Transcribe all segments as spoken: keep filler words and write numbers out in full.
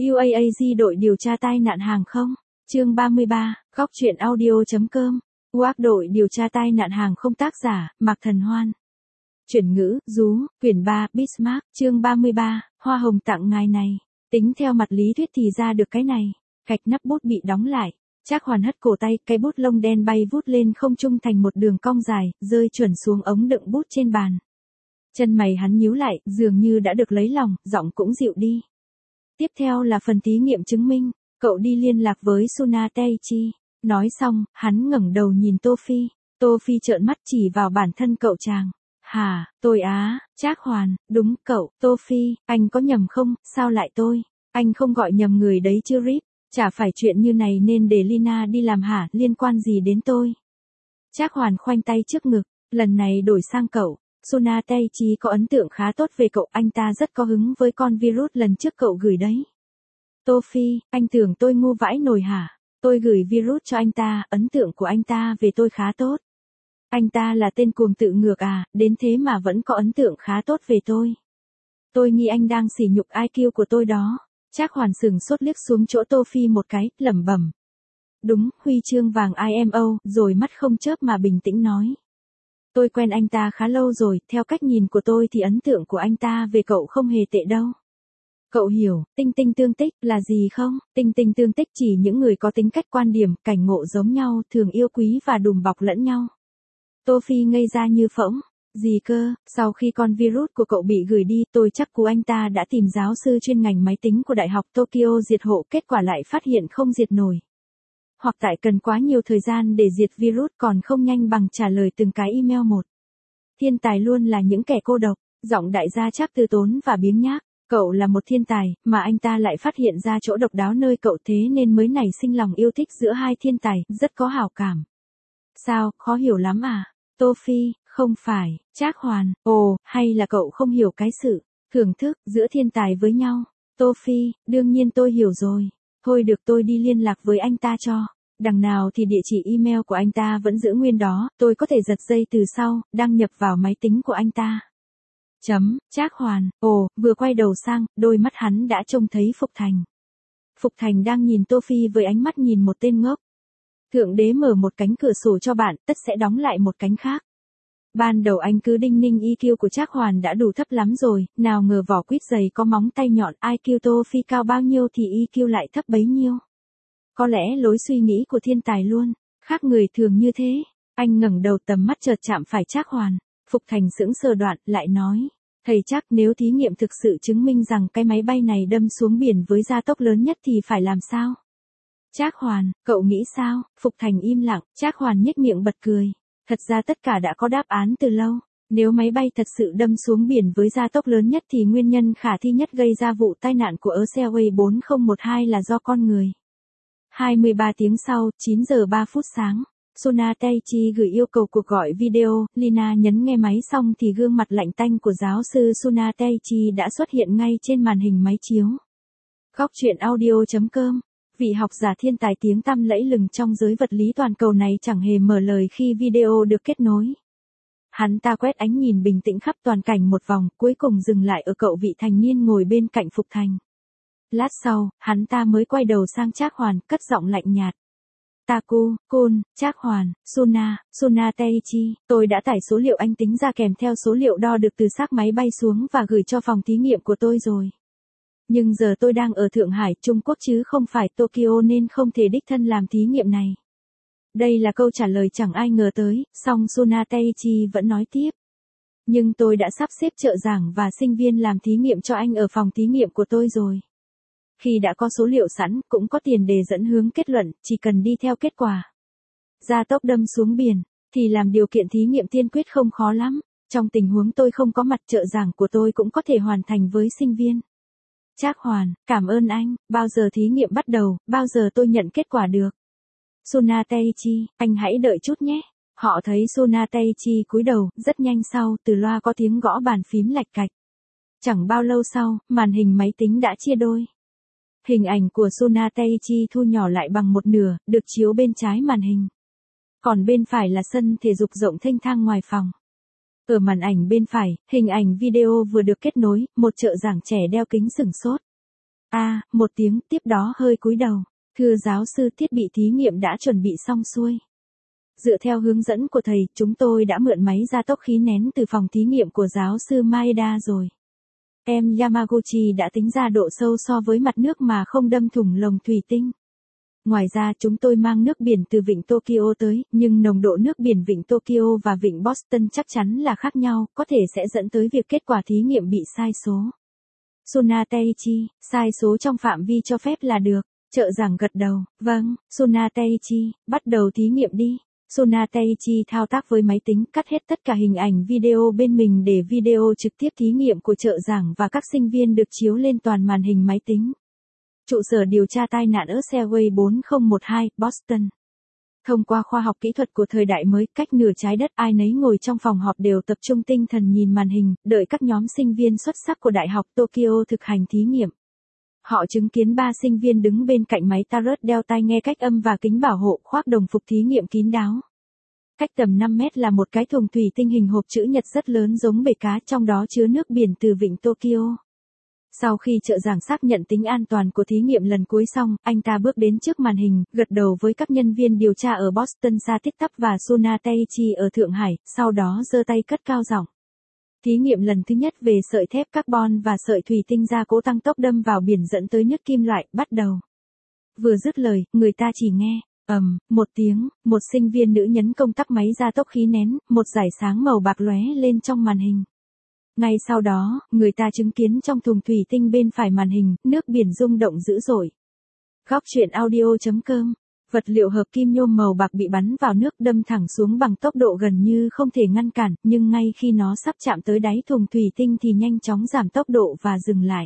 u a a giê đội điều tra tai nạn hàng không. Chương ba mươi ba, góc truyện audio.com. u a xê đội điều tra tai nạn hàng không tác giả, Mạc Thần Hoan. Chuyển ngữ, Dú, quyển ba, Bismarck, chương ba mươi ba, hoa hồng tặng ngài này. Tính theo mặt lý thuyết thì ra được cái này. Gạch nắp bút bị đóng lại. Trác Hoàn hất cổ tay, cây bút lông đen bay vút lên không trung thành một đường cong dài, rơi chuẩn xuống ống đựng bút trên bàn. Chân mày hắn nhíu lại, dường như đã được lấy lòng, giọng cũng dịu đi. Tiếp theo là phần thí nghiệm chứng minh, cậu đi liên lạc với Suna Teichi. Nói xong, hắn ngẩng đầu nhìn Tô Phi. Tô Phi trợn mắt chỉ vào bản thân cậu chàng. Hả, tôi á, Trác Hoàn, đúng cậu, Tô Phi, anh có nhầm không, sao lại tôi? Anh không gọi nhầm người đấy chứ Rip, chả phải chuyện như này nên để Lina đi làm hả, liên quan gì đến tôi? Trác Hoàn khoanh tay trước ngực, lần này đổi sang cậu. Suna Teichi có ấn tượng khá tốt về cậu, anh ta rất có hứng với con virus lần trước cậu gửi đấy. Tô Phi, anh tưởng tôi ngu vãi nồi hả? Tôi gửi virus cho anh ta, ấn tượng của anh ta về tôi khá tốt. Anh ta là tên cuồng tự ngược à, đến thế mà vẫn có ấn tượng khá tốt về tôi. Tôi nghĩ anh đang sỉ nhục i kiu của tôi đó. Trác Hoàn sừng sốt liếc xuống chỗ Tô Phi một cái, lẩm bẩm. Đúng, huy chương vàng i em o, rồi mắt không chớp mà bình tĩnh nói. Tôi quen anh ta khá lâu rồi, theo cách nhìn của tôi thì ấn tượng của anh ta về cậu không hề tệ đâu. Cậu hiểu, tinh tinh tương tích là gì không? Tinh tinh tương tích chỉ những người có tính cách quan điểm, cảnh ngộ giống nhau, thường yêu quý và đùm bọc lẫn nhau. Tô Phi ngây ra như phỗng. Gì cơ, sau khi con virus của cậu bị gửi đi, tôi chắc cú anh ta đã tìm giáo sư chuyên ngành máy tính của Đại học Tokyo diệt hộ, kết quả lại phát hiện không diệt nổi. Hoặc tại cần quá nhiều thời gian để diệt virus còn không nhanh bằng trả lời từng cái email một. Thiên tài luôn là những kẻ cô độc, giọng đại gia Trác từ tốn và biếng nhác. Cậu là một thiên tài, mà anh ta lại phát hiện ra chỗ độc đáo nơi cậu, thế nên mới nảy sinh lòng yêu thích giữa hai thiên tài, rất có hảo cảm. Sao, khó hiểu lắm à? Tô Phi, không phải, Trác Hoàn, ồ, hay là cậu không hiểu cái sự thưởng thức giữa thiên tài với nhau? Tô Phi, đương nhiên tôi hiểu rồi. Thôi được, tôi đi liên lạc với anh ta cho. Đằng nào thì địa chỉ email của anh ta vẫn giữ nguyên đó, tôi có thể giật dây từ sau, đăng nhập vào máy tính của anh ta. Chấm, Trác Hoàn, ồ, vừa quay đầu sang, đôi mắt hắn đã trông thấy Phục Thành. Phục Thành đang nhìn Tô Phi với ánh mắt nhìn một tên ngốc. Thượng đế mở một cánh cửa sổ cho bạn, tất sẽ đóng lại một cánh khác. Ban đầu anh cứ đinh ninh i kiu của Trác Hoàn đã đủ thấp lắm rồi, nào ngờ vỏ quýt dày có móng tay nhọn, i kiu Tô Phi cao bao nhiêu thì i kiu lại thấp bấy nhiêu. Có lẽ lối suy nghĩ của thiên tài luôn, khác người thường như thế. Anh ngẩng đầu, tầm mắt chợt chạm phải Trác Hoàn. Phục Thành sững sờ đoạn, lại nói. Thầy Trác, nếu thí nghiệm thực sự chứng minh rằng cái máy bay này đâm xuống biển với gia tốc lớn nhất thì phải làm sao? Trác Hoàn, cậu nghĩ sao? Phục Thành im lặng, Trác Hoàn nhếch miệng bật cười. Thật ra tất cả đã có đáp án từ lâu. Nếu máy bay thật sự đâm xuống biển với gia tốc lớn nhất thì nguyên nhân khả thi nhất gây ra vụ tai nạn của Airways bốn không một hai là do con người. hai mươi ba tiếng sau, chín giờ ba phút sáng, Suna Teichi gửi yêu cầu cuộc gọi video, Lina nhấn nghe máy xong thì gương mặt lạnh tanh của giáo sư Suna Teichi đã xuất hiện ngay trên màn hình máy chiếu. Góc truyện audio.com. Vị học giả thiên tài tiếng tăm lẫy lừng trong giới vật lý toàn cầu này chẳng hề mở lời khi video được kết nối. Hắn ta quét ánh nhìn bình tĩnh khắp toàn cảnh một vòng, cuối cùng dừng lại ở cậu vị thành niên ngồi bên cạnh Phục Thành. Lát sau, hắn ta mới quay đầu sang Trác Hoàn, cất giọng lạnh nhạt. Taku, Kun, Trác Hoàn, Suna, Suna Teichi, tôi đã tải số liệu anh tính ra kèm theo số liệu đo được từ xác máy bay xuống và gửi cho phòng thí nghiệm của tôi rồi. Nhưng giờ tôi đang ở Thượng Hải, Trung Quốc chứ không phải Tokyo nên không thể đích thân làm thí nghiệm này. Đây là câu trả lời chẳng ai ngờ tới, song Suna Teichi vẫn nói tiếp. Nhưng tôi đã sắp xếp trợ giảng và sinh viên làm thí nghiệm cho anh ở phòng thí nghiệm của tôi rồi. Khi đã có số liệu sẵn, cũng có tiền đề dẫn hướng kết luận, chỉ cần đi theo kết quả. Gia tốc đâm xuống biển, thì làm điều kiện thí nghiệm tiên quyết không khó lắm. Trong tình huống tôi không có mặt, trợ giảng của tôi cũng có thể hoàn thành với sinh viên. Trác Hoàn, cảm ơn anh, bao giờ thí nghiệm bắt đầu, bao giờ tôi nhận kết quả được? Suna Teichi, anh hãy đợi chút nhé. Họ thấy Suna Teichi cúi đầu, rất nhanh sau, từ loa có tiếng gõ bàn phím lạch cạch. Chẳng bao lâu sau, màn hình máy tính đã chia đôi. Hình ảnh của Suna Teichi thu nhỏ lại bằng một nửa, được chiếu bên trái màn hình. Còn bên phải là sân thể dục rộng thênh thang ngoài phòng. Ở màn ảnh bên phải, hình ảnh video vừa được kết nối, một trợ giảng trẻ đeo kính sửng sốt. A, một tiếng, tiếp đó hơi cúi đầu. Thưa giáo sư, thiết bị thí nghiệm đã chuẩn bị xong xuôi. Dựa theo hướng dẫn của thầy, chúng tôi đã mượn máy gia tốc khí nén từ phòng thí nghiệm của giáo sư Maeda rồi. Em Yamaguchi đã tính ra độ sâu so với mặt nước mà không đâm thủng lồng thủy tinh. Ngoài ra chúng tôi mang nước biển từ vịnh Tokyo tới, nhưng nồng độ nước biển vịnh Tokyo và vịnh Boston chắc chắn là khác nhau, có thể sẽ dẫn tới việc kết quả thí nghiệm bị sai số. Suna Teichi, sai số trong phạm vi cho phép là được. Trợ giảng gật đầu, vâng, Suna Teichi, bắt đầu thí nghiệm đi. Suna Teichi thao tác với máy tính, cắt hết tất cả hình ảnh video bên mình để video trực tiếp thí nghiệm của trợ giảng và các sinh viên được chiếu lên toàn màn hình máy tính. Trụ sở điều tra tai nạn ở Airway bốn không một hai, Boston. Thông qua khoa học kỹ thuật của thời đại mới, cách nửa trái đất, ai nấy ngồi trong phòng họp đều tập trung tinh thần nhìn màn hình, đợi các nhóm sinh viên xuất sắc của Đại học Tokyo thực hành thí nghiệm. Họ chứng kiến ba sinh viên đứng bên cạnh máy tarot đeo tai nghe cách âm và kính bảo hộ, khoác đồng phục thí nghiệm kín đáo. Cách tầm năm mét là một cái thùng thủy tinh hình hộp chữ nhật rất lớn giống bể cá, trong đó chứa nước biển từ vịnh Tokyo. Sau khi trợ giảng xác nhận tính an toàn của thí nghiệm lần cuối xong, anh ta bước đến trước màn hình, gật đầu với các nhân viên điều tra ở Boston, Satitap và Suna Teichi ở Thượng Hải, sau đó giơ tay cất cao giọng. Thí nghiệm lần thứ nhất về sợi thép carbon và sợi thủy tinh gia cố tăng tốc đâm vào biển dẫn tới nứt kim loại, bắt đầu. Vừa dứt lời, người ta chỉ nghe, ầm, một tiếng, một sinh viên nữ nhấn công tắc máy gia tốc khí nén, một dải sáng màu bạc lóe lên trong màn hình. Ngay sau đó, người ta chứng kiến trong thùng thủy tinh bên phải màn hình, nước biển rung động dữ dội. Góc truyện audio chấm com. Vật liệu hợp kim nhôm màu bạc bị bắn vào nước, đâm thẳng xuống bằng tốc độ gần như không thể ngăn cản, nhưng ngay khi nó sắp chạm tới đáy thùng thủy tinh thì nhanh chóng giảm tốc độ và dừng lại.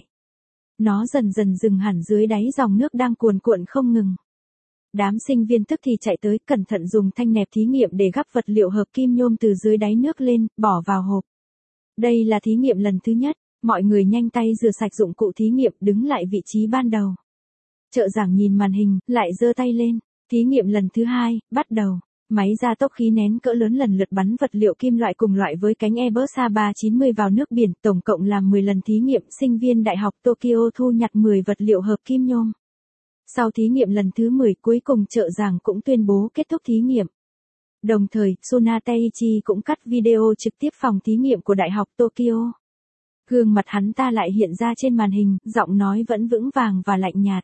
Nó dần dần dừng hẳn dưới đáy dòng nước đang cuồn cuộn không ngừng. Đám sinh viên tức thì chạy tới, cẩn thận dùng thanh nẹp thí nghiệm để gắp vật liệu hợp kim nhôm từ dưới đáy nước lên, bỏ vào hộp. Đây là thí nghiệm lần thứ nhất, mọi người nhanh tay rửa sạch dụng cụ thí nghiệm, đứng lại vị trí ban đầu. Trợ giảng nhìn màn hình, lại giơ tay lên. Thí nghiệm lần thứ hai, bắt đầu. Máy gia tốc khí nén cỡ lớn lần lượt bắn vật liệu kim loại cùng loại với cánh Airbus A ba chín mươi vào nước biển, tổng cộng làm mười lần thí nghiệm, sinh viên Đại học Tokyo thu nhặt mười vật liệu hợp kim nhôm. Sau thí nghiệm lần thứ mười, cuối cùng trợ giảng cũng tuyên bố kết thúc thí nghiệm. Đồng thời, Suna Teichi cũng cắt video trực tiếp phòng thí nghiệm của Đại học Tokyo. Gương mặt hắn ta lại hiện ra trên màn hình, giọng nói vẫn vững vàng và lạnh nhạt.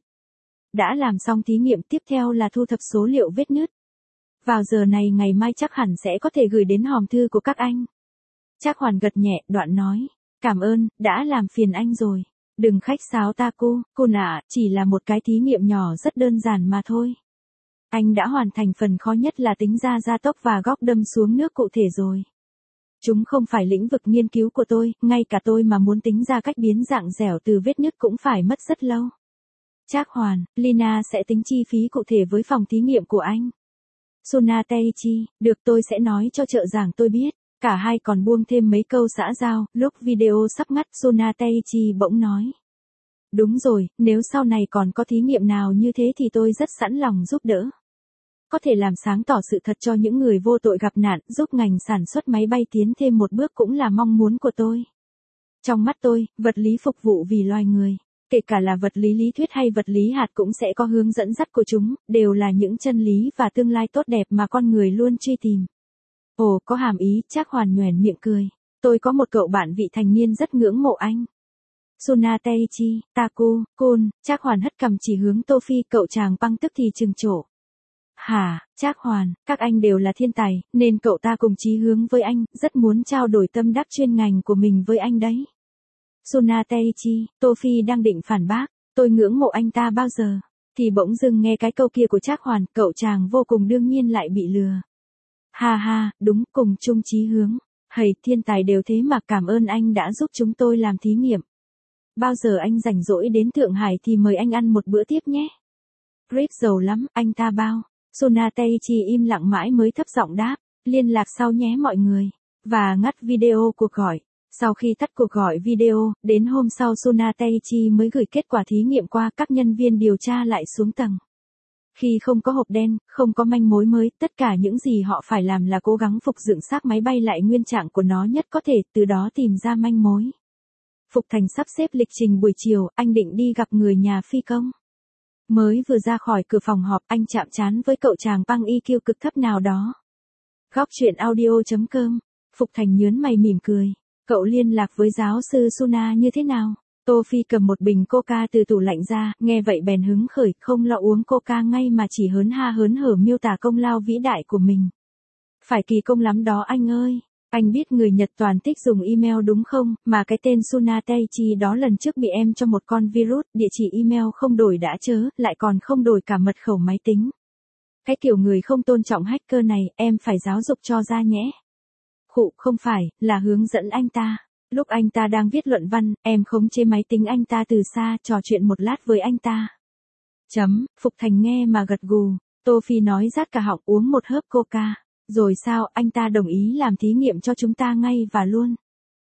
Đã làm xong thí nghiệm, tiếp theo là thu thập số liệu vết nứt. Vào giờ này ngày mai chắc hẳn sẽ có thể gửi đến hòm thư của các anh. Trác Hoàn gật nhẹ, đoạn nói. Cảm ơn, đã làm phiền anh rồi. Đừng khách sáo Taku, Kun ạ, chỉ là một cái thí nghiệm nhỏ rất đơn giản mà thôi. Anh đã hoàn thành phần khó nhất là tính ra gia tốc và góc đâm xuống nước cụ thể rồi. Chúng không phải lĩnh vực nghiên cứu của tôi, ngay cả tôi mà muốn tính ra cách biến dạng dẻo từ vết nứt cũng phải mất rất lâu. Trác Hoàn, Lina sẽ tính chi phí cụ thể với phòng thí nghiệm của anh. Suna Teichi, được, tôi sẽ nói cho trợ giảng tôi biết. Cả hai còn buông thêm mấy câu xã giao, lúc video sắp ngắt Suna Teichi bỗng nói. Đúng rồi, nếu sau này còn có thí nghiệm nào như thế thì tôi rất sẵn lòng giúp đỡ. Có thể làm sáng tỏ sự thật cho những người vô tội gặp nạn, giúp ngành sản xuất máy bay tiến thêm một bước cũng là mong muốn của tôi. Trong mắt tôi, vật lý phục vụ vì loài người, kể cả là vật lý lý thuyết hay vật lý hạt cũng sẽ có hướng dẫn dắt của chúng, đều là những chân lý và tương lai tốt đẹp mà con người luôn truy tìm. Ồ, có hàm ý, Trác Hoàn nhoẻn miệng cười. Tôi có một cậu bạn vị thành niên rất ngưỡng mộ anh. Suna Teichi, Taku, Kun, Trác Hoàn hất cằm chỉ hướng Tô Phi, cậu chàng băng tức thì trừng trổ. Hả, Trác Hoàn, các anh đều là thiên tài, nên cậu ta cùng chí hướng với anh, rất muốn trao đổi tâm đắc chuyên ngành của mình với anh đấy. Suna Teichi, Tô Phi đang định phản bác, tôi ngưỡng mộ anh ta bao giờ, thì bỗng dưng nghe cái câu kia của Trác Hoàn, cậu chàng vô cùng đương nhiên lại bị lừa. Ha ha, đúng, cùng chung chí hướng. Hầy, thiên tài đều thế mà, cảm ơn anh đã giúp chúng tôi làm thí nghiệm. Bao giờ anh rảnh rỗi đến Thượng Hải thì mời anh ăn một bữa tiếp nhé. Grip giàu lắm, anh ta bao. Suna Teichi im lặng mãi mới thấp giọng đáp, liên lạc sau nhé mọi người. Và ngắt video cuộc gọi. Sau khi tắt cuộc gọi video, đến hôm sau Suna Teichi mới gửi kết quả thí nghiệm qua, các nhân viên điều tra lại xuống tầng. Khi không có hộp đen, không có manh mối mới, tất cả những gì họ phải làm là cố gắng phục dựng xác máy bay lại nguyên trạng của nó nhất có thể, từ đó tìm ra manh mối. Phục Thành sắp xếp lịch trình buổi chiều, anh định đi gặp người nhà phi công. Mới vừa ra khỏi cửa phòng họp, anh chạm trán với cậu chàng băng i kiu cực thấp nào đó. Góc chuyện audio chấm com. Phục Thành nhớn mày mỉm cười. Cậu liên lạc với giáo sư Suna như thế nào? Tô Phi cầm một bình coca từ tủ lạnh ra, nghe vậy bèn hứng khởi, không lo uống coca ngay mà chỉ hớn ha hớn hở miêu tả công lao vĩ đại của mình. Phải kỳ công lắm đó anh ơi. Anh biết người Nhật toàn thích dùng email đúng không, mà cái tên Suna Teichi đó lần trước bị em cho một con virus, địa chỉ email không đổi đã chớ, lại còn không đổi cả mật khẩu máy tính. Cái kiểu người không tôn trọng hacker này, em phải giáo dục cho ra nhé. Khụ, không phải, là hướng dẫn anh ta. Lúc anh ta đang viết luận văn, em khống chế máy tính anh ta từ xa, trò chuyện một lát với anh ta. Chấm, Phục Thành nghe mà gật gù. Tô Phi nói rát cả họng uống một hớp coca. Rồi sao, anh ta đồng ý làm thí nghiệm cho chúng ta ngay và luôn.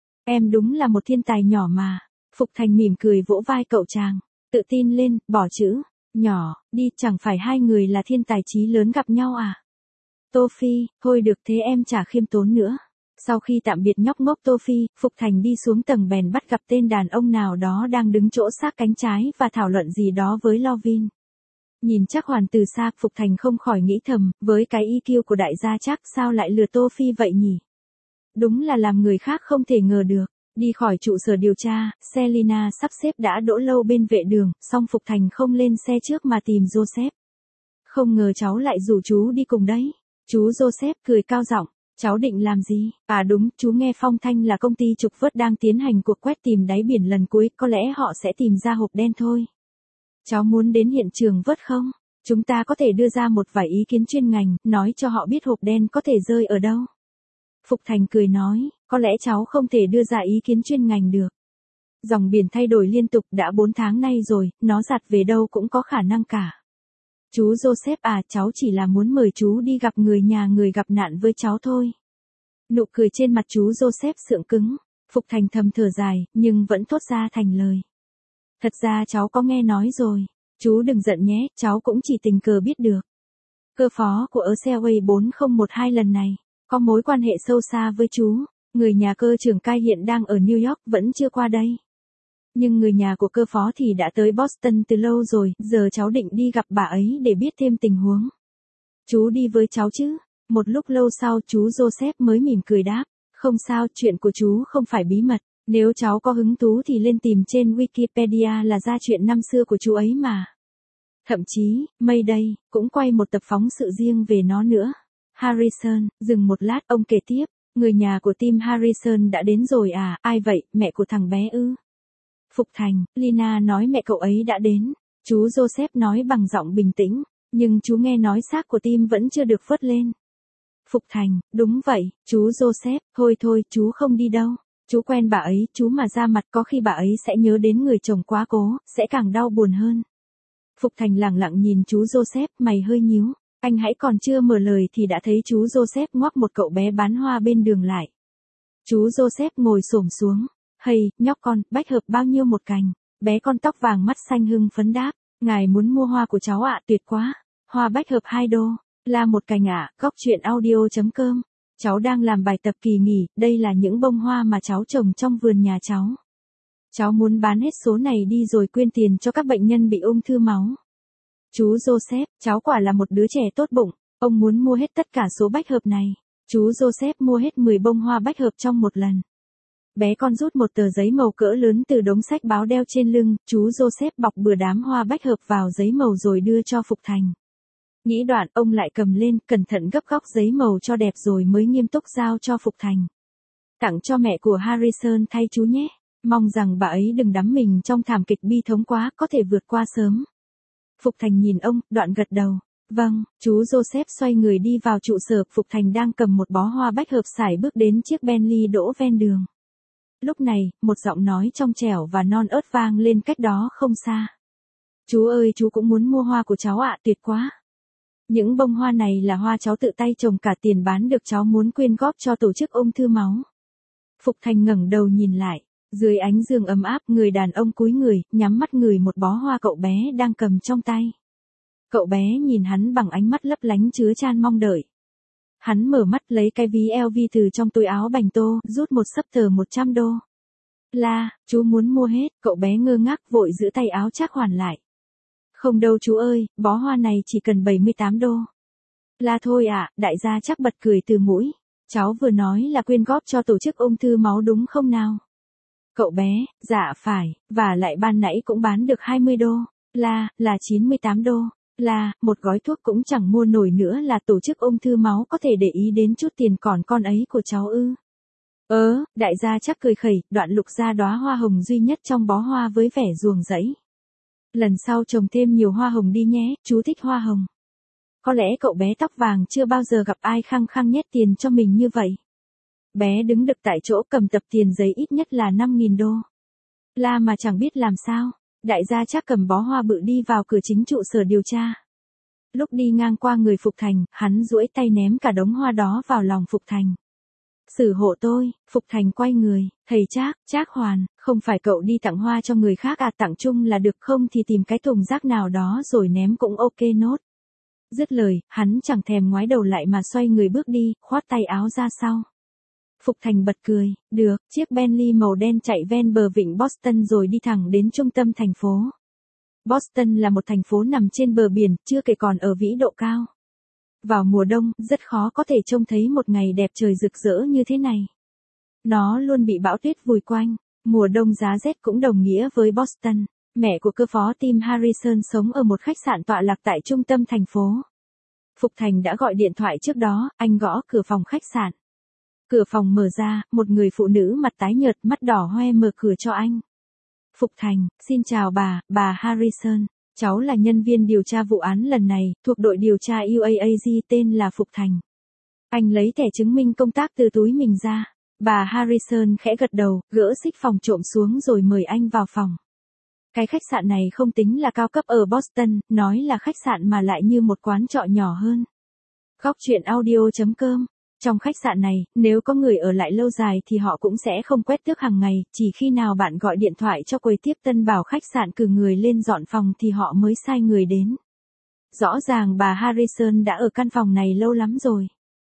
Em đúng là một thiên tài nhỏ mà. Phục Thành mỉm cười vỗ vai cậu chàng. Tự tin lên, bỏ chữ nhỏ đi, chẳng phải hai người là thiên tài chí lớn gặp nhau à? Tô Phi, thôi được thế em chả khiêm tốn nữa. Sau khi tạm biệt nhóc ngốc Tô Phi, Phục Thành đi xuống tầng bèn bắt gặp tên đàn ông nào đó đang đứng chỗ sát cánh trái và thảo luận gì đó với Lovin. Nhìn chắc Hoàn từ xa, Phục Thành không khỏi nghĩ thầm, với cái i kiu của đại gia chắc sao lại lừa Tô Phi vậy nhỉ? Đúng là làm người khác không thể ngờ được. Đi khỏi trụ sở điều tra, xe Lina sắp xếp đã đỗ lâu bên vệ đường, song Phục Thành không lên xe trước mà tìm Joseph. Không ngờ cháu lại rủ chú đi cùng đấy. Chú Joseph cười cao giọng. Cháu định làm gì? À đúng, chú nghe phong thanh là công ty trục vớt đang tiến hành cuộc quét tìm đáy biển lần cuối, có lẽ họ sẽ tìm ra hộp đen thôi. Cháu muốn đến hiện trường vớt không? Chúng ta có thể đưa ra một vài ý kiến chuyên ngành, nói cho họ biết hộp đen có thể rơi ở đâu. Phục Thành cười nói, có lẽ cháu không thể đưa ra ý kiến chuyên ngành được. Dòng biển thay đổi liên tục đã bốn tháng nay rồi, nó giặt về đâu cũng có khả năng cả. Chú Joseph à, cháu chỉ là muốn mời chú đi gặp người nhà người gặp nạn với cháu thôi. Nụ cười trên mặt chú Joseph sượng cứng. Phục Thành thầm thở dài, nhưng vẫn thốt ra thành lời. Thật ra cháu có nghe nói rồi. Chú đừng giận nhé, cháu cũng chỉ tình cờ biết được. Cơ phó của Airways bốn không một hai lần này, có mối quan hệ sâu xa với chú. Người nhà cơ trưởng cai hiện đang ở New York, vẫn chưa qua đây. Nhưng người nhà của cơ phó thì đã tới Boston từ lâu rồi, giờ cháu định đi gặp bà ấy để biết thêm tình huống. Chú đi với cháu chứ? Một lúc lâu sau chú Joseph mới mỉm cười đáp. Không sao, chuyện của chú không phải bí mật. Nếu cháu có hứng thú thì lên tìm trên Wikipedia là ra chuyện năm xưa của chú ấy mà. Thậm chí, Mayday, cũng quay một tập phóng sự riêng về nó nữa. Harrison, dừng một lát, ông kể tiếp. Người nhà của Tim Harrison đã đến rồi à, ai vậy, mẹ của thằng bé ư? Phục Thành, Lina nói mẹ cậu ấy đã đến. Chú Joseph nói bằng giọng bình tĩnh, nhưng chú nghe nói xác của Tim vẫn chưa được vớt lên. Phục Thành, đúng vậy, chú Joseph, thôi thôi, chú không đi đâu. Chú quen bà ấy, chú mà ra mặt có khi bà ấy sẽ nhớ đến người chồng quá cố, sẽ càng đau buồn hơn. Phục Thành lặng lặng nhìn chú Joseph, mày hơi nhíu. Anh hãy còn chưa mở lời thì đã thấy chú Joseph ngoắc một cậu bé bán hoa bên đường lại. Chú Joseph ngồi xổm xuống. Hay, nhóc con, bách hợp bao nhiêu một cành? Bé con tóc vàng mắt xanh hưng phấn đáp. Ngài muốn mua hoa của cháu ạ, tuyệt quá. Hoa bách hợp hai đô. Là một cành ạ, góc chuyện audio chấm com. Cháu đang làm bài tập kỳ nghỉ, đây là những bông hoa mà cháu trồng trong vườn nhà cháu. Cháu muốn bán hết số này đi rồi quyên tiền cho các bệnh nhân bị ung thư máu. Chú Joseph, cháu quả là một đứa trẻ tốt bụng, ông muốn mua hết tất cả số bách hợp này. Chú Joseph mua hết mười bông hoa bách hợp trong một lần. Bé con rút một tờ giấy màu cỡ lớn từ đống sách báo đeo trên lưng, chú Joseph bọc bừa đám hoa bách hợp vào giấy màu rồi đưa cho Phục Thành. Nghĩ đoạn, ông lại cầm lên, cẩn thận gấp góc giấy màu cho đẹp rồi mới nghiêm túc giao cho Phục Thành. Tặng cho mẹ của Harrison thay chú nhé. Mong rằng bà ấy đừng đắm mình trong thảm kịch bi thống quá, có thể vượt qua sớm. Phục Thành nhìn ông, đoạn gật đầu. Vâng, chú Joseph xoay người đi vào trụ sở, Phục Thành đang cầm một bó hoa bách hợp sải bước đến chiếc Bentley đỗ ven đường. Lúc này, một giọng nói trong trẻo và non ớt vang lên cách đó không xa. Chú ơi, chú cũng muốn mua hoa của cháu ạ, tuyệt quá. Những bông hoa này là hoa cháu tự tay trồng, cả tiền bán được cháu muốn quyên góp cho tổ chức ung thư máu. Phục Thành ngẩng đầu nhìn lại, dưới ánh dương ấm áp, người đàn ông cúi người, nhắm mắt ngửi một bó hoa cậu bé đang cầm trong tay. Cậu bé nhìn hắn bằng ánh mắt lấp lánh chứa chan mong đợi. Hắn mở mắt lấy cái ví eo vi từ trong túi áo bành tô, rút một sấp tờ một trăm đô. La, chú muốn mua hết, cậu bé ngơ ngác vội giữ tay áo Trác Hoàn lại. Không đâu chú ơi, bó hoa này chỉ cần bảy mươi tám đô. La thôi ạ, đại gia Trác bật cười từ mũi. Cháu vừa nói là quyên góp cho tổ chức ung thư máu đúng không nào? Cậu bé, dạ phải, và lại ban nãy cũng bán được hai mươi đô. La, là chín mươi tám đô. La, một gói thuốc cũng chẳng mua nổi nữa là tổ chức ung thư máu có thể để ý đến chút tiền còn con ấy của cháu ư. Ớ, đại gia Trác cười khẩy, đoạn lục ra đóa hoa hồng duy nhất trong bó hoa với vẻ ruồng rẫy. Lần sau trồng thêm nhiều hoa hồng đi nhé, chú thích hoa hồng. Có lẽ cậu bé tóc vàng chưa bao giờ gặp ai khăng khăng nhét tiền cho mình như vậy. Bé đứng đực tại chỗ cầm tập tiền giấy ít nhất là năm nghìn đô. La mà chẳng biết làm sao, đại gia Trác cầm bó hoa bự đi vào cửa chính trụ sở điều tra. Lúc đi ngang qua người Phục Thành, hắn duỗi tay ném cả đống hoa đó vào lòng Phục Thành. Xử hộ tôi, Phục Thành quay người, thầy Trác, Trác Hoàn, không phải cậu đi tặng hoa cho người khác à, tặng chung là được không thì tìm cái thùng rác nào đó rồi ném cũng ok nốt. Dứt lời, hắn chẳng thèm ngoái đầu lại mà xoay người bước đi, khoát tay áo ra sau. Phục Thành bật cười, được, chiếc Bentley màu đen chạy ven bờ vịnh Boston rồi đi thẳng đến trung tâm thành phố. Boston là một thành phố nằm trên bờ biển, chưa kể còn ở vĩ độ cao. Vào mùa đông, rất khó có thể trông thấy một ngày đẹp trời rực rỡ như thế này. Nó luôn bị bão tuyết vùi quanh, mùa đông giá rét cũng đồng nghĩa với Boston. Mẹ của cơ phó Tim Harrison sống ở một khách sạn tọa lạc tại trung tâm thành phố. Phục Thành đã gọi điện thoại trước đó, anh gõ cửa phòng khách sạn. Cửa phòng mở ra, một người phụ nữ mặt tái nhợt mắt đỏ hoe mở cửa cho anh. Phục Thành, xin chào bà, bà Harrison. Cháu là nhân viên điều tra vụ án lần này, thuộc đội điều tra u a a giê tên là Phục Thành. Anh lấy thẻ chứng minh công tác từ túi mình ra. Bà Harrison khẽ gật đầu, gỡ xích phòng trộm xuống rồi mời anh vào phòng. Cái khách sạn này không tính là cao cấp ở Boston, nói là khách sạn mà lại như một quán trọ nhỏ hơn. Góc truyện audio chấm com. Trong khách sạn này, nếu có người ở lại lâu dài thì họ cũng sẽ không quét tước hàng ngày, chỉ khi nào bạn gọi điện thoại cho quầy tiếp tân bảo khách sạn cử người lên dọn phòng thì họ mới sai người đến. Rõ ràng bà Harrison đã ở căn phòng này lâu lắm rồi.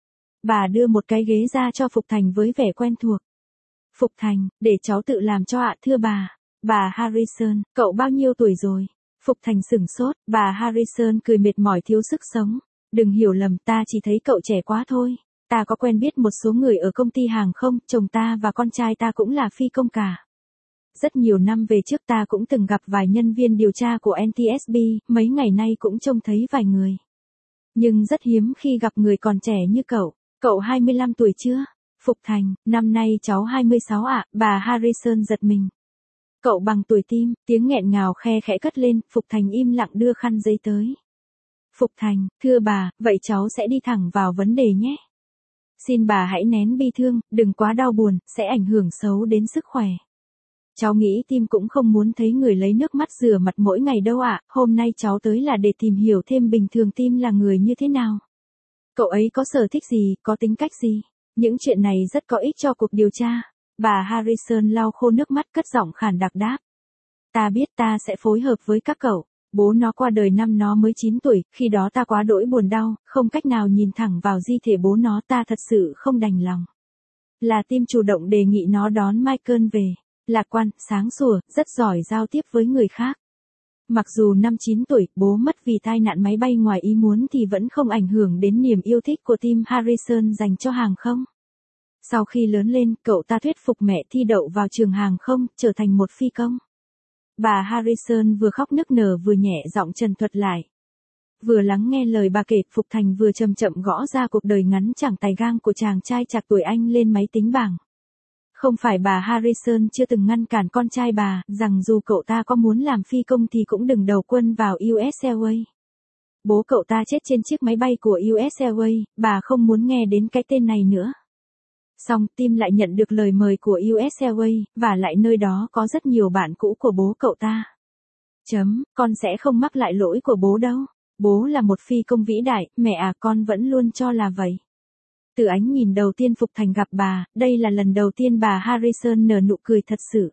Bà đưa một cái ghế ra cho Phục Thành với vẻ quen thuộc. Phục Thành, để cháu tự làm cho ạ thưa bà. Bà Harrison, cậu bao nhiêu tuổi rồi? Phục Thành sửng sốt, bà Harrison cười mệt mỏi thiếu sức sống. Đừng hiểu lầm, ta chỉ thấy cậu trẻ quá thôi. Ta có quen biết một số người ở công ty hàng không, chồng ta và con trai ta cũng là phi công cả. Rất nhiều năm về trước ta cũng từng gặp vài nhân viên điều tra của en tê ét bê, mấy ngày nay cũng trông thấy vài người. Nhưng rất hiếm khi gặp người còn trẻ như cậu. Cậu hai mươi lăm tuổi chưa? Phục Thành, năm nay cháu hai mươi sáu ạ, bà Harrison giật mình. Cậu bằng tuổi Tim, tiếng nghẹn ngào khe khẽ cất lên, Phục Thành im lặng đưa khăn giấy tới. Phục Thành, thưa bà, vậy cháu sẽ đi thẳng vào vấn đề nhé. Xin bà hãy nén bi thương, đừng quá đau buồn, sẽ ảnh hưởng xấu đến sức khỏe. Cháu nghĩ Tim cũng không muốn thấy người lấy nước mắt rửa mặt mỗi ngày đâu ạ, hôm nay cháu tới là để tìm hiểu thêm bình thường Tim là người như thế nào. Cậu ấy có sở thích gì, có tính cách gì? Những chuyện này rất có ích cho cuộc điều tra. Bà Harrison lau khô nước mắt cất giọng khàn đặc đáp. Ta biết ta sẽ phối hợp với các cậu. Bố nó qua đời năm nó mới chín tuổi, khi đó ta quá đỗi buồn đau, không cách nào nhìn thẳng vào di thể bố nó, ta thật sự không đành lòng. Là Tim chủ động đề nghị nó đón Michael về. Lạc quan, sáng sủa, rất giỏi giao tiếp với người khác. Mặc dù năm chín tuổi, bố mất vì tai nạn máy bay ngoài ý muốn thì vẫn không ảnh hưởng đến niềm yêu thích của Tim Harrison dành cho hàng không. Sau khi lớn lên, cậu ta thuyết phục mẹ thi đậu vào trường hàng không, trở thành một phi công. Bà Harrison vừa khóc nức nở vừa nhẹ giọng trần thuật lại. Vừa lắng nghe lời bà kể, Phục Thành vừa chậm chậm gõ ra cuộc đời ngắn chẳng tài gang của chàng trai chạc tuổi anh lên máy tính bảng. Không phải bà Harrison chưa từng ngăn cản con trai bà, rằng dù cậu ta có muốn làm phi công thì cũng đừng đầu quân vào u ét Airways. Bố cậu ta chết trên chiếc máy bay của u ét Airways, bà không muốn nghe đến cái tên này nữa. Xong, Tim lại nhận được lời mời của u ét Airways, và lại nơi đó có rất nhiều bạn cũ của bố cậu ta. Chấm, con sẽ không mắc lại lỗi của bố đâu. Bố là một phi công vĩ đại, mẹ à, con vẫn luôn cho là vậy. Từ ánh nhìn đầu tiên Phục Thành gặp bà, đây là lần đầu tiên bà Harrison nở nụ cười thật sự.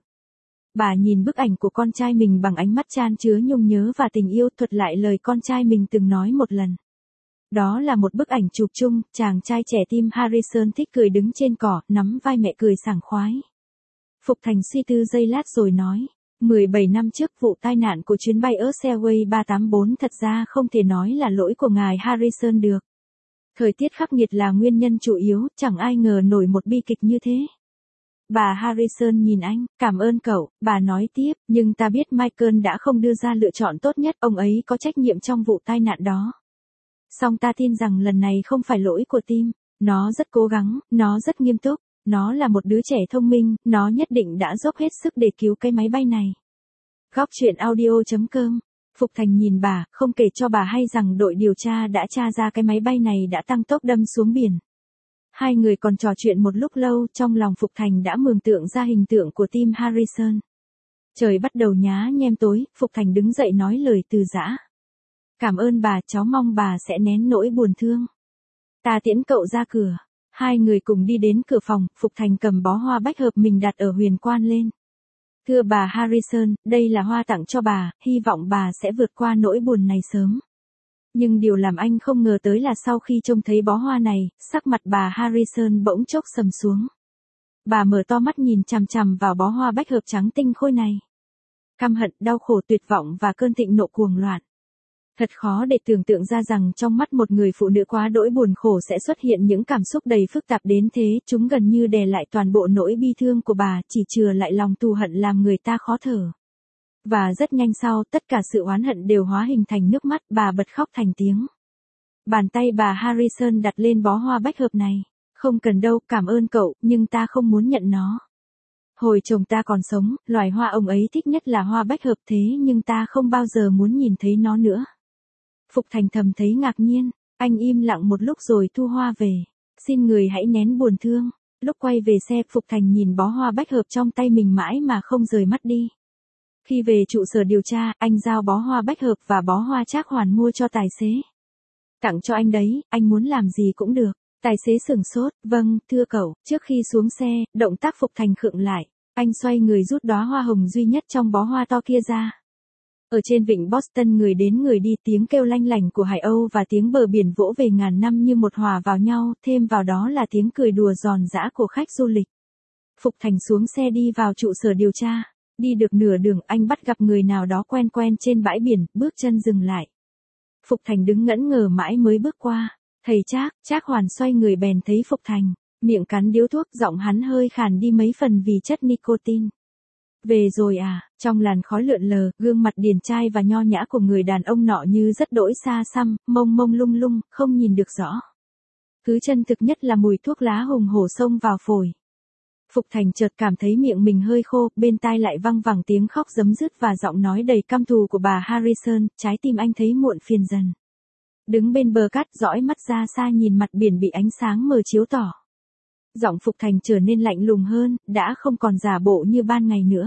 Bà nhìn bức ảnh của con trai mình bằng ánh mắt chan chứa nhung nhớ và tình yêu, thuật lại lời con trai mình từng nói một lần. Đó là một bức ảnh chụp chung, chàng trai trẻ Tim Harrison thích cười đứng trên cỏ, nắm vai mẹ cười sảng khoái. Phục Thành suy tư giây lát rồi nói. mười bảy năm trước vụ tai nạn của chuyến bay Earth Airways ba tám bốn thật ra không thể nói là lỗi của ngài Harrison được. Thời tiết khắc nghiệt là nguyên nhân chủ yếu, chẳng ai ngờ nổi một bi kịch như thế. Bà Harrison nhìn anh, cảm ơn cậu, bà nói tiếp, nhưng ta biết Michael đã không đưa ra lựa chọn tốt nhất, ông ấy có trách nhiệm trong vụ tai nạn đó. Song ta tin rằng lần này không phải lỗi của team, nó rất cố gắng, nó rất nghiêm túc, nó là một đứa trẻ thông minh, nó nhất định đã dốc hết sức để cứu cái máy bay này. Góc truyện audio chấm com. Phục Thành nhìn bà, không kể cho bà hay rằng đội điều tra đã tra ra cái máy bay này đã tăng tốc đâm xuống biển. Hai người còn trò chuyện một lúc lâu, trong lòng Phục Thành đã mường tượng ra hình tượng của team Harrison. Trời bắt đầu nhá nhem tối, Phục Thành đứng dậy nói lời từ giã. Cảm ơn bà, cháu mong bà sẽ nén nỗi buồn thương. Ta tiễn cậu ra cửa. Hai người cùng đi đến cửa phòng, Phục Thành cầm bó hoa bách hợp mình đặt ở huyền quan lên. Thưa bà Harrison, đây là hoa tặng cho bà, hy vọng bà sẽ vượt qua nỗi buồn này sớm. Nhưng điều làm anh không ngờ tới là sau khi trông thấy bó hoa này, sắc mặt bà Harrison bỗng chốc sầm xuống. Bà mở to mắt nhìn chằm chằm vào bó hoa bách hợp trắng tinh khôi này. Căm hận, đau khổ, tuyệt vọng và cơn thịnh nộ cuồng loạn. Thật khó để tưởng tượng ra rằng trong mắt một người phụ nữ quá đỗi buồn khổ sẽ xuất hiện những cảm xúc đầy phức tạp đến thế, chúng gần như đè lại toàn bộ nỗi bi thương của bà, chỉ chừa lại lòng thù hận làm người ta khó thở. Và rất nhanh sau, tất cả sự oán hận đều hóa hình thành nước mắt, bà bật khóc thành tiếng. Bàn tay bà Harrison đặt lên bó hoa bách hợp này. Không cần đâu, cảm ơn cậu, nhưng ta không muốn nhận nó. Hồi chồng ta còn sống, loài hoa ông ấy thích nhất là hoa bách hợp thế nhưng ta không bao giờ muốn nhìn thấy nó nữa. Phục Thành thầm thấy ngạc nhiên, anh im lặng một lúc rồi thu hoa về. Xin người hãy nén buồn thương. Lúc quay về xe, Phục Thành nhìn bó hoa bách hợp trong tay mình mãi mà không rời mắt đi. Khi về trụ sở điều tra, anh giao bó hoa bách hợp và bó hoa Trác Hoàn mua cho tài xế. Tặng cho anh đấy, anh muốn làm gì cũng được. Tài xế sửng sốt, vâng, thưa cậu. Trước khi xuống xe, động tác Phục Thành khựng lại. Anh xoay người rút đóa hoa hồng duy nhất trong bó hoa to kia ra. Ở trên vịnh Boston người đến người đi, tiếng kêu lanh lảnh của Hải Âu và tiếng bờ biển vỗ về ngàn năm như một hòa vào nhau, thêm vào đó là tiếng cười đùa giòn giã của khách du lịch. Phục Thành xuống xe đi vào trụ sở điều tra. Đi được nửa đường anh bắt gặp người nào đó quen quen trên bãi biển, bước chân dừng lại. Phục Thành đứng ngẩn ngơ mãi mới bước qua. Thầy Trác, Trác Hoàn xoay người bèn thấy Phục Thành, miệng cắn điếu thuốc, giọng hắn hơi khàn đi mấy phần vì chất nicotine. Về rồi à, trong làn khói lượn lờ, gương mặt điển trai và nho nhã của người đàn ông nọ như rất đỗi xa xăm, mông mông lung lung, không nhìn được rõ. Thứ chân thực nhất là mùi thuốc lá hùng hổ xông vào phổi. Phục Thành chợt cảm thấy miệng mình hơi khô, bên tai lại văng vẳng tiếng khóc giấm dứt và giọng nói đầy căm thù của bà Harrison, trái tim anh thấy muộn phiền dần. Đứng bên bờ cát dõi mắt ra xa nhìn mặt biển bị ánh sáng mờ chiếu tỏ. Giọng Phục Thành trở nên lạnh lùng hơn, đã không còn giả bộ như ban ngày nữa.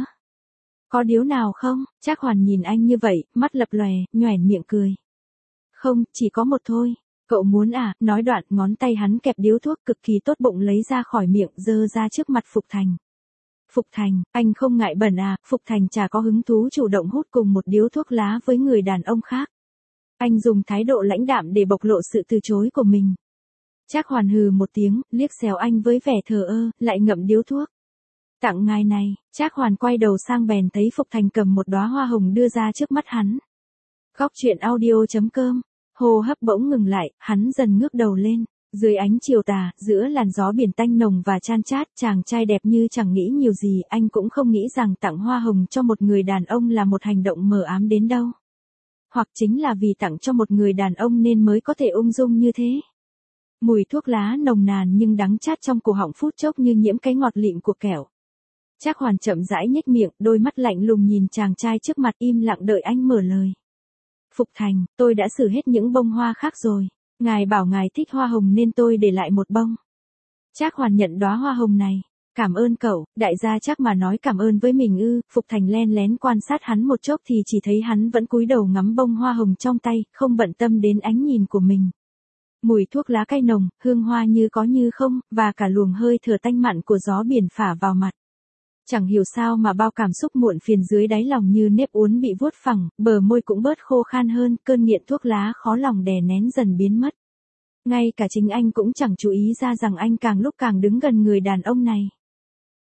Có điếu nào không? Trác Hoàn nhìn anh như vậy, mắt lập lòe, nhoẻn miệng cười. Không, chỉ có một thôi. Cậu muốn à? Nói đoạn, ngón tay hắn kẹp điếu thuốc cực kỳ tốt bụng lấy ra khỏi miệng, giơ ra trước mặt Phục Thành. Phục Thành, anh không ngại bẩn à? Phục Thành chả có hứng thú chủ động hút cùng một điếu thuốc lá với người đàn ông khác. Anh dùng thái độ lãnh đạm để bộc lộ sự từ chối của mình. Trác Hoàn hừ một tiếng, liếc xéo anh với vẻ thờ ơ, lại ngậm điếu thuốc. Tặng ngài này. Trác Hoàn quay đầu sang bèn thấy Phục Thành cầm một đóa hoa hồng đưa ra trước mắt hắn. Góc truyện audio chấm com. Hô hấp bỗng ngừng lại, hắn dần ngước đầu lên. Dưới ánh chiều tà, giữa làn gió biển tanh nồng và chan chát, chàng trai đẹp như chẳng nghĩ nhiều gì, anh cũng không nghĩ rằng tặng hoa hồng cho một người đàn ông là một hành động mờ ám đến đâu. Hoặc chính là vì tặng cho một người đàn ông nên mới có thể ung dung như thế. Mùi thuốc lá nồng nàn nhưng đắng chát trong cổ họng phút chốc như nhiễm cái ngọt lịm của kẹo. Trác Hoàn chậm rãi nhếch miệng, đôi mắt lạnh lùng nhìn chàng trai trước mặt, im lặng đợi anh mở lời. Phục Thành, tôi đã xử hết những bông hoa khác rồi. Ngài bảo ngài thích hoa hồng nên tôi để lại một bông. Trác Hoàn nhận đóa hoa hồng này. Cảm ơn cậu, đại gia Trác mà nói cảm ơn với mình ư? Phục Thành len lén quan sát hắn một chốc thì chỉ thấy hắn vẫn cúi đầu ngắm bông hoa hồng trong tay, không bận tâm đến ánh nhìn của mình. Mùi thuốc lá cay nồng, hương hoa như có như không, và cả luồng hơi thở tanh mặn của gió biển phả vào mặt. Chẳng hiểu sao mà bao cảm xúc muộn phiền dưới đáy lòng như nếp uốn bị vuốt phẳng, bờ môi cũng bớt khô khan hơn, cơn nghiện thuốc lá khó lòng đè nén dần biến mất. Ngay cả chính anh cũng chẳng chú ý ra rằng anh càng lúc càng đứng gần người đàn ông này.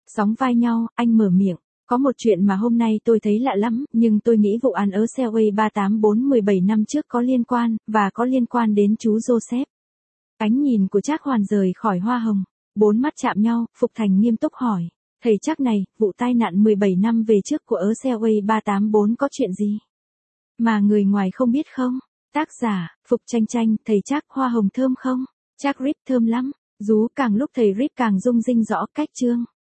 Sóng vai nhau, anh mở miệng. Có một chuyện mà hôm nay tôi thấy lạ lắm, nhưng tôi nghĩ vụ án ở Selway ba tám bốn mười bảy năm trước có liên quan, và có liên quan đến chú Joseph. Ánh nhìn của Trác Hoàn rời khỏi Hoa Hồng. Bốn mắt chạm nhau, Phục Thành nghiêm túc hỏi. Thầy Trác này, vụ tai nạn mười bảy năm về trước của ở Selway ba tám bốn có chuyện gì? Mà người ngoài không biết không? Tác giả, Phục Tranh Tranh, thầy Trác, Hoa Hồng thơm không? Trác Rip thơm lắm. Rú càng lúc thầy Rip càng rung rinh rõ cách chương.